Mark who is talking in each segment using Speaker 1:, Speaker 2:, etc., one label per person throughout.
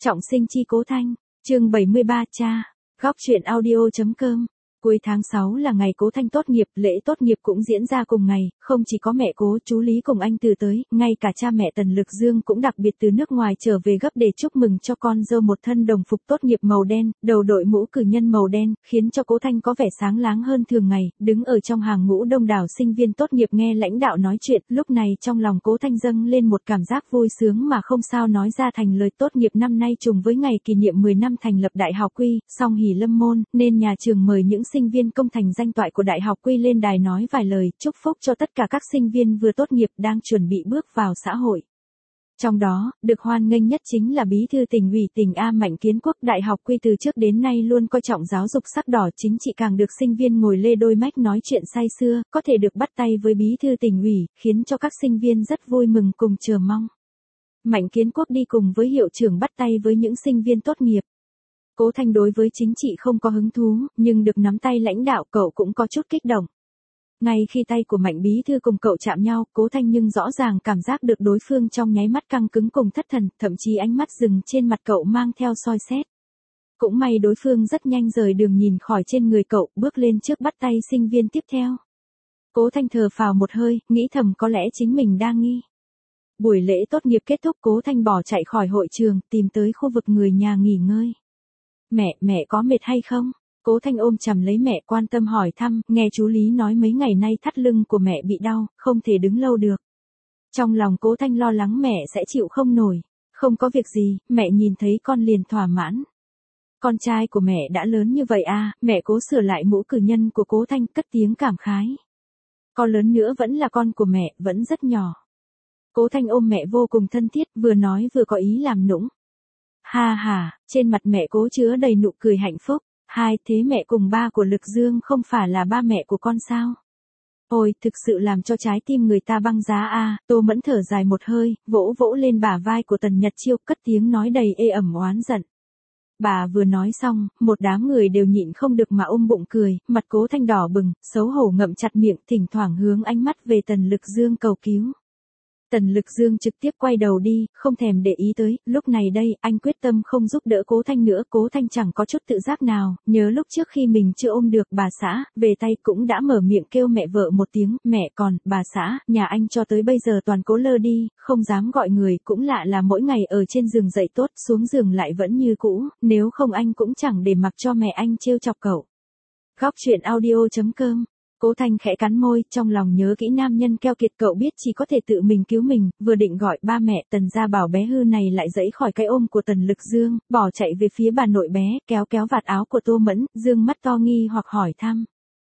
Speaker 1: Trọng sinh chi Cố Thanh, chương 73 cha, góc truyện audio.com. Cuối tháng 6 là ngày Cố Thanh tốt nghiệp, lễ tốt nghiệp cũng diễn ra cùng ngày, không chỉ có mẹ Cố, chú Lý cùng anh Từ tới, ngay cả cha mẹ Tần Lực Dương cũng đặc biệt từ nước ngoài trở về gấp để chúc mừng cho con dâu một thân đồng phục tốt nghiệp màu đen, đầu đội mũ cử nhân màu đen, khiến cho Cố Thanh có vẻ sáng láng hơn thường ngày, đứng ở trong hàng ngũ đông đảo sinh viên tốt nghiệp nghe lãnh đạo nói chuyện, lúc này trong lòng Cố Thanh dâng lên một cảm giác vui sướng mà không sao nói ra thành lời. Tốt nghiệp năm nay trùng với ngày kỷ niệm 10 năm thành lập Đại học Quy, song hỷ lâm môn, nên nhà trường mời những sinh viên công thành danh toại của Đại học Quy lên đài nói vài lời chúc phúc cho tất cả các sinh viên vừa tốt nghiệp đang chuẩn bị bước vào xã hội. Trong đó, được hoan nghênh nhất chính là Bí thư Tỉnh ủy tỉnh A Mạnh Kiến Quốc. Đại học Quy từ trước đến nay luôn coi trọng giáo dục sắc đỏ chính trị, càng được sinh viên ngồi lê đôi mách nói chuyện say sưa, có thể được bắt tay với Bí thư Tỉnh ủy, khiến cho các sinh viên rất vui mừng cùng chờ mong. Mạnh Kiến Quốc đi cùng với hiệu trưởng bắt tay với những sinh viên tốt nghiệp. Cố Thanh đối với chính trị không có hứng thú, nhưng được nắm tay lãnh đạo cậu cũng có chút kích động. Ngay khi tay của Mạnh bí thư cùng cậu chạm nhau, Cố Thanh nhưng rõ ràng cảm giác được đối phương trong nháy mắt căng cứng cùng thất thần, thậm chí ánh mắt dừng trên mặt cậu mang theo soi xét. Cũng may đối phương rất nhanh rời đường nhìn khỏi trên người cậu, bước lên trước bắt tay sinh viên tiếp theo. Cố Thanh thở phào một hơi, nghĩ thầm có lẽ chính mình đang nghi. Buổi lễ tốt nghiệp kết thúc, Cố Thanh bỏ chạy khỏi hội trường, tìm tới khu vực người nhà nghỉ ngơi. Mẹ có mệt hay không? Cố Thanh ôm chầm lấy mẹ quan tâm hỏi thăm, nghe chú Lý nói mấy ngày nay thắt lưng của mẹ bị đau, không thể đứng lâu được. Trong lòng Cố Thanh lo lắng mẹ sẽ chịu không nổi. Không có việc gì, mẹ nhìn thấy con liền thỏa mãn. Con trai của mẹ đã lớn như vậy à, mẹ Cố sửa lại mũ cử nhân của Cố Thanh cất tiếng cảm khái. Con lớn nữa vẫn là con của mẹ, vẫn rất nhỏ. Cố Thanh ôm mẹ vô cùng thân thiết, vừa nói vừa có ý làm nũng. Ha, trên mặt mẹ Cố chứa đầy nụ cười hạnh phúc. Hai, thế mẹ cùng ba của Lực Dương không phải là ba mẹ của con sao? Ôi, thực sự làm cho trái tim người ta băng giá a. Tô Mẫn thở dài một hơi, vỗ vỗ lên bả vai của Tần Nhật Chiêu, cất tiếng nói đầy ê ẩm oán giận. Bà vừa nói xong, một đám người đều nhịn không được mà ôm bụng cười, mặt Cố Thanh đỏ bừng, xấu hổ ngậm chặt miệng, thỉnh thoảng hướng ánh mắt về Tần Lực Dương cầu cứu. Tần Lực Dương trực tiếp quay đầu đi, không thèm để ý tới, lúc này đây, anh quyết tâm không giúp đỡ Cố Thanh nữa. Cố Thanh chẳng có chút tự giác nào, nhớ lúc trước khi mình chưa ôm được bà xã, về tay cũng đã mở miệng kêu mẹ vợ một tiếng, mẹ còn, bà xã, nhà anh cho tới bây giờ toàn cố lơ đi, không dám gọi người, cũng lạ là mỗi ngày ở trên giường dậy tốt, xuống giường lại vẫn như cũ, nếu không anh cũng chẳng để mặc cho mẹ anh trêu chọc cậu. Góc truyện audio.com. Cố Thanh khẽ cắn môi, trong lòng nhớ kỹ nam nhân keo kiệt cậu biết chỉ có thể tự mình cứu mình, vừa định gọi ba mẹ, Tần Gia Bảo bé hư này lại giãy khỏi cái ôm của Tần Lực Dương, bỏ chạy về phía bà nội bé, kéo vạt áo của Tô Mẫn, dương mắt to nghi hoặc hỏi thăm.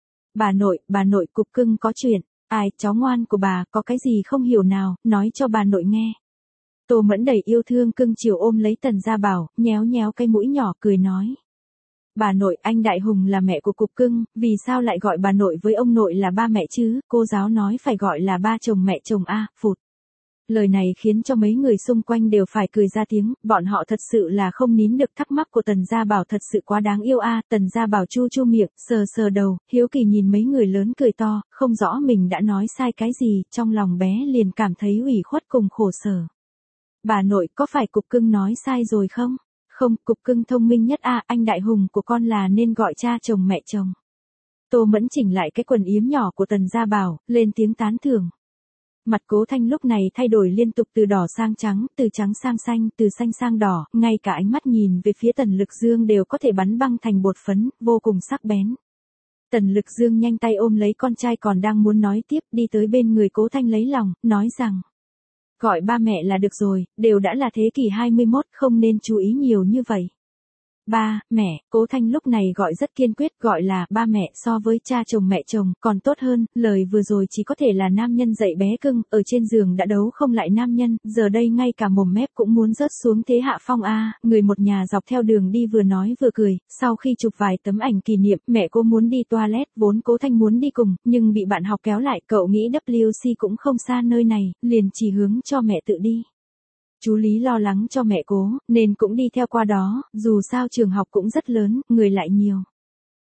Speaker 1: Bà nội cục cưng có chuyện, ai, cháu ngoan của bà, có cái gì không hiểu nào, nói cho bà nội nghe. Tô Mẫn đầy yêu thương cưng chiều ôm lấy Tần Gia Bảo, nhéo cái mũi nhỏ cười nói. Bà nội, anh Đại Hùng là mẹ của cục cưng, vì sao lại gọi bà nội với ông nội là ba mẹ chứ, cô giáo nói phải gọi là ba chồng mẹ chồng a, phụt. Lời này khiến cho mấy người xung quanh đều phải cười ra tiếng, bọn họ thật sự là không nín được. Thắc mắc của Tần Gia Bảo thật sự quá đáng yêu a. Tần Gia Bảo chu miệng, sờ đầu, hiếu kỳ nhìn mấy người lớn cười to, không rõ mình đã nói sai cái gì, trong lòng bé liền cảm thấy ủy khuất cùng khổ sở. Bà nội, có phải cục cưng nói sai rồi không? Không, cục cưng thông minh nhất a, anh Đại Hùng của con là nên gọi cha chồng mẹ chồng. Tô Mẫn chỉnh lại cái quần yếm nhỏ của Tần Gia Bảo, lên tiếng tán thưởng. Mặt Cố Thanh lúc này thay đổi liên tục từ đỏ sang trắng, từ trắng sang xanh, từ xanh sang đỏ, ngay cả ánh mắt nhìn về phía Tần Lực Dương đều có thể bắn băng thành bột phấn, vô cùng sắc bén. Tần Lực Dương nhanh tay ôm lấy con trai còn đang muốn nói tiếp, đi tới bên người Cố Thanh lấy lòng, nói rằng. Gọi ba mẹ là được rồi, đều đã là thế kỷ 21, không nên chú ý nhiều như vậy. Ba, mẹ, Cố Thanh lúc này gọi rất kiên quyết, gọi là ba mẹ so với cha chồng mẹ chồng, còn tốt hơn, lời vừa rồi chỉ có thể là nam nhân dạy bé cưng, ở trên giường đã đấu không lại nam nhân, giờ đây ngay cả mồm mép cũng muốn rớt xuống thế hạ phong a. Người một nhà dọc theo đường đi vừa nói vừa cười, sau khi chụp vài tấm ảnh kỷ niệm, mẹ cô muốn đi toilet, vốn Cố Thanh muốn đi cùng, nhưng bị bạn học kéo lại, cậu nghĩ WC cũng không xa nơi này, liền chỉ hướng cho mẹ tự đi. Chú Lý lo lắng cho mẹ Cố, nên cũng đi theo qua đó, dù sao trường học cũng rất lớn, người lại nhiều.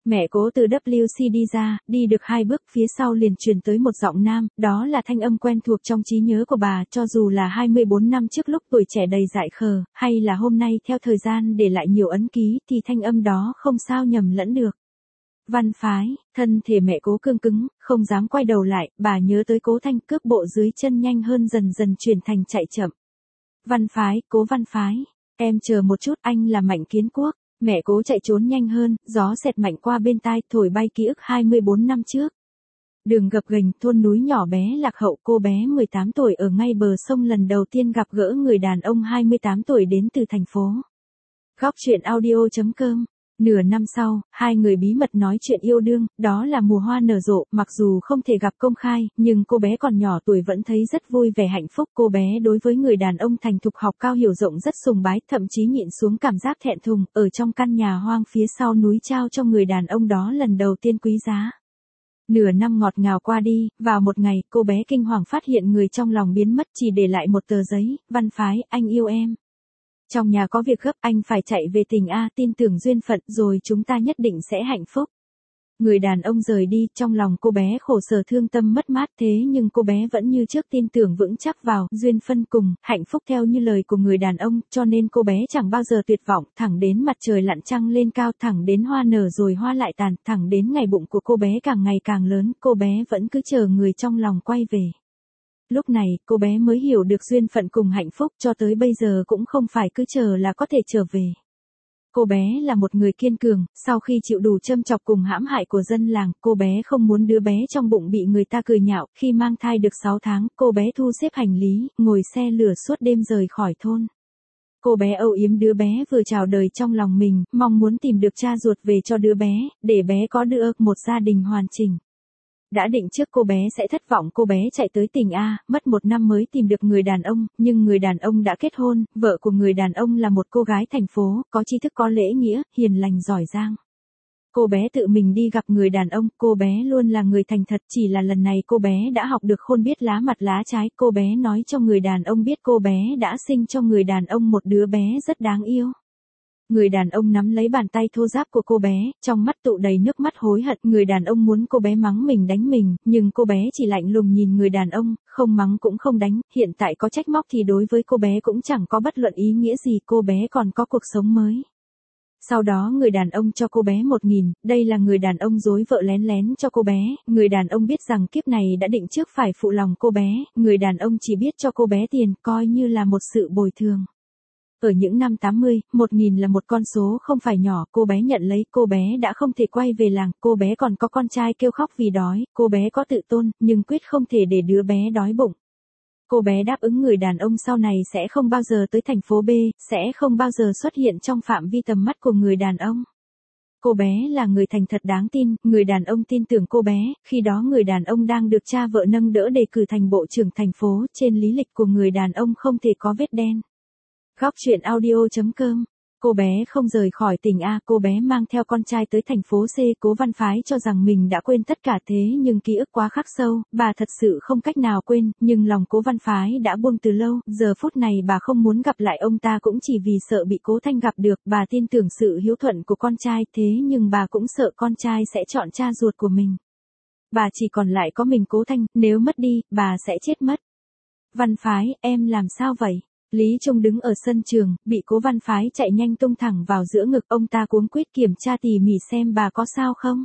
Speaker 1: Mẹ Cố từ WC đi ra, đi được 2 bước phía sau liền truyền tới một giọng nam, đó là thanh âm quen thuộc trong trí nhớ của bà, cho dù là 24 năm trước lúc tuổi trẻ đầy dại khờ, hay là hôm nay theo thời gian để lại nhiều ấn ký, thì thanh âm đó không sao nhầm lẫn được. Văn Phái, thân thể mẹ Cố cương cứng, không dám quay đầu lại, bà nhớ tới Cố Thanh, cước bộ dưới chân nhanh hơn dần dần chuyển thành chạy chậm. Văn Phái, Cố Văn Phái, em chờ một chút, anh là Mạnh Kiến Quốc. Mẹ Cố chạy trốn nhanh hơn, gió xẹt mạnh qua bên tai, thổi bay ký ức 24 năm trước. Đường gập ghềnh, thôn núi nhỏ bé lạc hậu, cô bé 18 tuổi ở ngay bờ sông lần đầu tiên gặp gỡ người đàn ông 28 tuổi đến từ thành phố. Góc truyện audio.com. Nửa năm sau, hai người bí mật nói chuyện yêu đương, đó là mùa hoa nở rộ, mặc dù không thể gặp công khai, nhưng cô bé còn nhỏ tuổi vẫn thấy rất vui vẻ hạnh phúc. Cô bé đối với người đàn ông thành thục học cao hiểu rộng rất sùng bái, thậm chí nhịn xuống cảm giác thẹn thùng, ở trong căn nhà hoang phía sau núi trao cho người đàn ông đó lần đầu tiên quý giá. Nửa năm ngọt ngào qua đi, vào một ngày, cô bé kinh hoàng phát hiện người trong lòng biến mất, chỉ để lại một tờ giấy. Văn Phái, anh yêu em. Trong nhà có việc gấp, anh phải chạy về tỉnh A, tin tưởng duyên phận, rồi chúng ta nhất định sẽ hạnh phúc. Người đàn ông rời đi, trong lòng cô bé khổ sở thương tâm mất mát, thế nhưng cô bé vẫn như trước tin tưởng vững chắc vào duyên phân cùng, hạnh phúc theo như lời của người đàn ông, cho nên cô bé chẳng bao giờ tuyệt vọng, thẳng đến mặt trời lặn trăng lên cao, thẳng đến hoa nở rồi hoa lại tàn, thẳng đến ngày bụng của cô bé càng ngày càng lớn, cô bé vẫn cứ chờ người trong lòng quay về. Lúc này, cô bé mới hiểu được duyên phận cùng hạnh phúc, cho tới bây giờ cũng không phải cứ chờ là có thể trở về. Cô bé là một người kiên cường, sau khi chịu đủ châm chọc cùng hãm hại của dân làng, cô bé không muốn đứa bé trong bụng bị người ta cười nhạo. Khi mang thai được 6 tháng, cô bé thu xếp hành lý, ngồi xe lửa suốt đêm rời khỏi thôn. Cô bé âu yếm đứa bé vừa chào đời trong lòng mình, mong muốn tìm được cha ruột về cho đứa bé, để bé có được một gia đình hoàn chỉnh. Đã định trước cô bé sẽ thất vọng, cô bé chạy tới tỉnh A, mất 1 năm mới tìm được người đàn ông, nhưng người đàn ông đã kết hôn, vợ của người đàn ông là một cô gái thành phố, có tri thức có lễ nghĩa, hiền lành giỏi giang. Cô bé tự mình đi gặp người đàn ông, cô bé luôn là người thành thật, chỉ là lần này cô bé đã học được khôn biết lá mặt lá trái, cô bé nói cho người đàn ông biết cô bé đã sinh cho người đàn ông một đứa bé rất đáng yêu. Người đàn ông nắm lấy bàn tay thô ráp của cô bé, trong mắt tụ đầy nước mắt hối hận. Người đàn ông muốn cô bé mắng mình đánh mình, nhưng cô bé chỉ lạnh lùng nhìn người đàn ông, không mắng cũng không đánh. Hiện tại có trách móc thì đối với cô bé cũng chẳng có bất luận ý nghĩa gì, cô bé còn có cuộc sống mới. Sau đó người đàn ông cho cô bé 1.000, đây là người đàn ông dối vợ lén lén cho cô bé. Người đàn ông biết rằng kiếp này đã định trước phải phụ lòng cô bé, người đàn ông chỉ biết cho cô bé tiền, coi như là một sự bồi thường. Ở những năm 80, 1.000 là một con số không phải nhỏ, cô bé nhận lấy, cô bé đã không thể quay về làng, cô bé còn có con trai kêu khóc vì đói, cô bé có tự tôn, nhưng quyết không thể để đứa bé đói bụng. Cô bé đáp ứng người đàn ông sau này sẽ không bao giờ tới thành phố B, sẽ không bao giờ xuất hiện trong phạm vi tầm mắt của người đàn ông. Cô bé là người thành thật đáng tin, người đàn ông tin tưởng cô bé, khi đó người đàn ông đang được cha vợ nâng đỡ đề cử thành bộ trưởng thành phố, trên lý lịch của người đàn ông không thể có vết đen. Góc truyện audio.com. Cô bé không rời khỏi tỉnh A, cô bé mang theo con trai tới thành phố C. Cố Văn Phái cho rằng mình đã quên tất cả, thế nhưng ký ức quá khắc sâu, bà thật sự không cách nào quên, nhưng lòng Cố Văn Phái đã buông từ lâu, giờ phút này bà không muốn gặp lại ông ta cũng chỉ vì sợ bị Cố Thanh gặp được, bà tin tưởng sự hiếu thuận của con trai, thế nhưng bà cũng sợ con trai sẽ chọn cha ruột của mình. Bà chỉ còn lại có mình Cố Thanh, nếu mất đi, bà sẽ chết mất. Văn Phái, em làm sao vậy? Lý Trung đứng ở sân trường, bị Cố Văn Phái chạy nhanh tung thẳng vào giữa ngực, ông ta cuống quýt kiểm tra tỉ mỉ xem bà có sao không.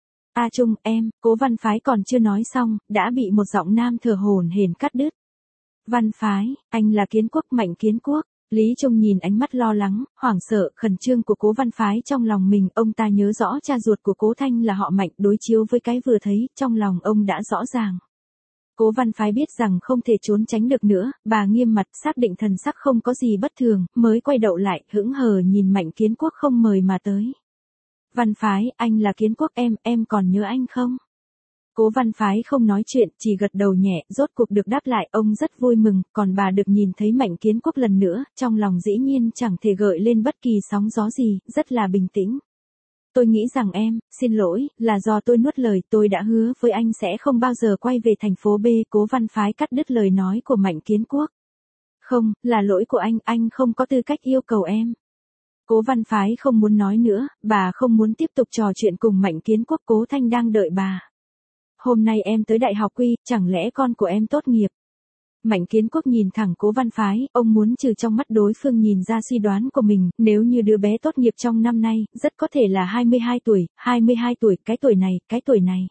Speaker 1: A Trung, em, Cố Văn Phái còn chưa nói xong, đã bị một giọng nam thở hổn hển cắt đứt. Văn Phái, anh là Kiến Quốc, Mạnh Kiến Quốc. Lý Trung nhìn ánh mắt lo lắng, hoảng sợ, khẩn trương của Cố Văn Phái trong lòng mình, ông ta nhớ rõ cha ruột của Cố Thanh là họ Mạnh, đối chiếu với cái vừa thấy, trong lòng ông đã rõ ràng. Cố Văn Phái biết rằng không thể trốn tránh được nữa, bà nghiêm mặt xác định thần sắc không có gì bất thường, mới quay đầu lại, hững hờ nhìn Mạnh Kiến Quốc không mời mà tới. Văn Phái, anh là Kiến Quốc, em còn nhớ anh không? Cố Văn Phái không nói chuyện, chỉ gật đầu nhẹ, rốt cuộc được đáp lại, ông rất vui mừng, còn bà được nhìn thấy Mạnh Kiến Quốc lần nữa, trong lòng dĩ nhiên chẳng thể gợi lên bất kỳ sóng gió gì, rất là bình tĩnh. Tôi nghĩ rằng em, xin lỗi, là do tôi nuốt lời, tôi đã hứa với anh sẽ không bao giờ quay về thành phố B. Cố Văn Phái cắt đứt lời nói của Mạnh Kiến Quốc. Không, là lỗi của anh không có tư cách yêu cầu em. Cố Văn Phái không muốn nói nữa, bà không muốn tiếp tục trò chuyện cùng Mạnh Kiến Quốc. Cố Thanh đang đợi bà. Hôm nay em tới đại học Quy, chẳng lẽ con của em tốt nghiệp? Mạnh Kiến Quốc nhìn thẳng Cố Văn Phái, ông muốn trừ trong mắt đối phương nhìn ra suy đoán của mình, nếu như đứa bé tốt nghiệp trong năm nay, rất có thể là 22 tuổi, 22 tuổi, cái tuổi này.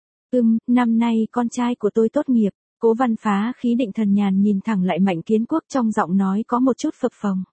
Speaker 1: Năm nay con trai của tôi tốt nghiệp. Cố Văn Phá khí định thần nhàn nhìn thẳng lại Mạnh Kiến Quốc, trong giọng nói có một chút phập phồng.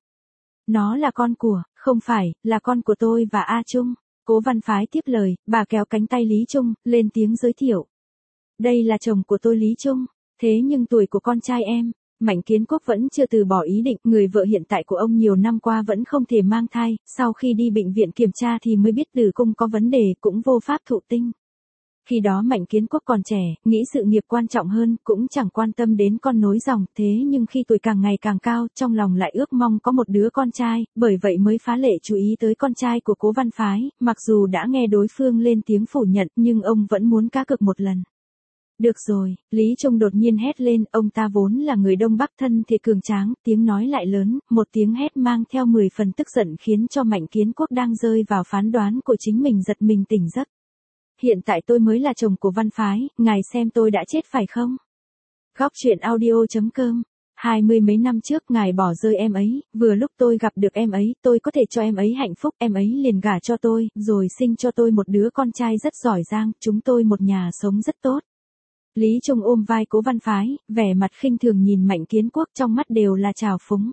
Speaker 1: Nó là con của, không phải, là con của tôi và A Trung. Cố Văn Phái tiếp lời, bà kéo cánh tay Lý Trung, lên tiếng giới thiệu. Đây là chồng của tôi Lý Trung, thế nhưng tuổi của con trai em. Mạnh Kiến Quốc vẫn chưa từ bỏ ý định, người vợ hiện tại của ông nhiều năm qua vẫn không thể mang thai, sau khi đi bệnh viện kiểm tra thì mới biết tử cung có vấn đề, cũng vô pháp thụ tinh. Khi đó Mạnh Kiến Quốc còn trẻ, nghĩ sự nghiệp quan trọng hơn, cũng chẳng quan tâm đến con nối dòng, thế nhưng khi tuổi càng ngày càng cao, trong lòng lại ước mong có một đứa con trai, bởi vậy mới phá lệ chú ý tới con trai của Cố Văn Phái, mặc dù đã nghe đối phương lên tiếng phủ nhận, nhưng ông vẫn muốn cá cược một lần. Được rồi, Lý Trung đột nhiên hét lên, ông ta vốn là người Đông Bắc thân thì cường tráng, tiếng nói lại lớn, một tiếng hét mang theo 10 phần tức giận khiến cho Mạnh Kiến Quốc đang rơi vào phán đoán của chính mình giật mình tỉnh giấc. Hiện tại tôi mới là chồng của Văn Phái, ngài xem tôi đã chết phải không? Góc truyện audio.com. 20 mấy năm trước ngài bỏ rơi em ấy, vừa lúc tôi gặp được em ấy, tôi có thể cho em ấy hạnh phúc, em ấy liền gả cho tôi, rồi sinh cho tôi một đứa con trai rất giỏi giang, chúng tôi một nhà sống rất tốt. Lý Trung ôm vai Cố Văn Phái, vẻ mặt khinh thường nhìn Mạnh Kiến Quốc, trong mắt đều là trào phúng.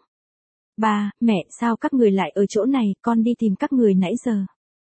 Speaker 1: Ba, mẹ, sao các người lại ở chỗ này, con đi tìm các người nãy giờ.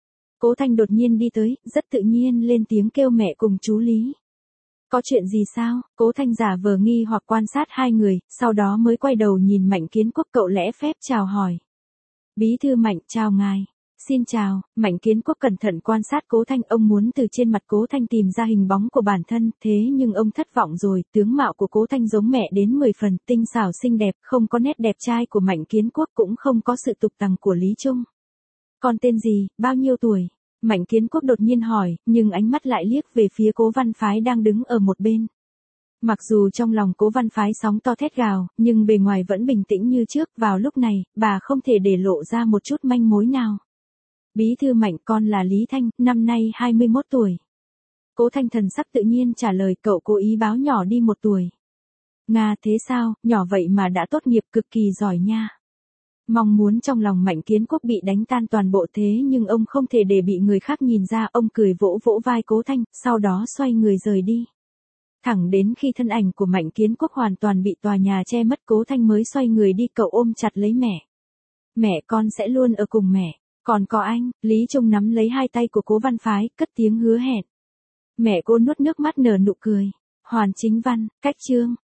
Speaker 1: Cố Thanh đột nhiên đi tới, rất tự nhiên lên tiếng kêu mẹ cùng chú Lý. Có chuyện gì sao? Cố Thanh giả vờ nghi hoặc quan sát hai người, sau đó mới quay đầu nhìn Mạnh Kiến Quốc, cậu lễ phép chào hỏi. Bí thư Mạnh, chào ngài. Xin chào. Mạnh Kiến Quốc cẩn thận quan sát Cố Thanh, ông muốn từ trên mặt Cố Thanh tìm ra hình bóng của bản thân, thế nhưng ông thất vọng rồi, tướng mạo của Cố Thanh giống mẹ đến 10 phần, tinh xảo xinh đẹp, không có nét đẹp trai của Mạnh Kiến Quốc, cũng không có sự tục tằng của Lý Trung. Con tên gì, bao nhiêu tuổi? Mạnh Kiến Quốc đột nhiên hỏi, nhưng ánh mắt lại liếc về phía Cố Văn Phái đang đứng ở một bên. Mặc dù trong lòng Cố Văn Phái sóng to thét gào, nhưng bề ngoài vẫn bình tĩnh như trước, vào lúc này, bà không thể để lộ ra một chút manh mối nào. Bí thư Mạnh, con là Lý Thanh, năm nay 21 tuổi. Cố Thanh thần sắc tự nhiên trả lời, cậu cố ý báo nhỏ đi 1 tuổi. Nga, thế sao, nhỏ vậy mà đã tốt nghiệp, cực kỳ giỏi nha. Mong muốn trong lòng Mạnh Kiến Quốc bị đánh tan toàn bộ, thế nhưng ông không thể để bị người khác nhìn ra, ông cười vỗ vỗ vai Cố Thanh, sau đó xoay người rời đi. Thẳng đến khi thân ảnh của Mạnh Kiến Quốc hoàn toàn bị tòa nhà che mất, Cố Thanh mới xoay người đi, cậu ôm chặt lấy mẹ. Mẹ, con sẽ luôn ở cùng mẹ. Còn có anh. Lý Trung nắm lấy hai tay của Cố Văn Phái, cất tiếng hứa hẹn. Mẹ cô nuốt nước mắt nở nụ cười. Hoàn Chính Văn, cách chương.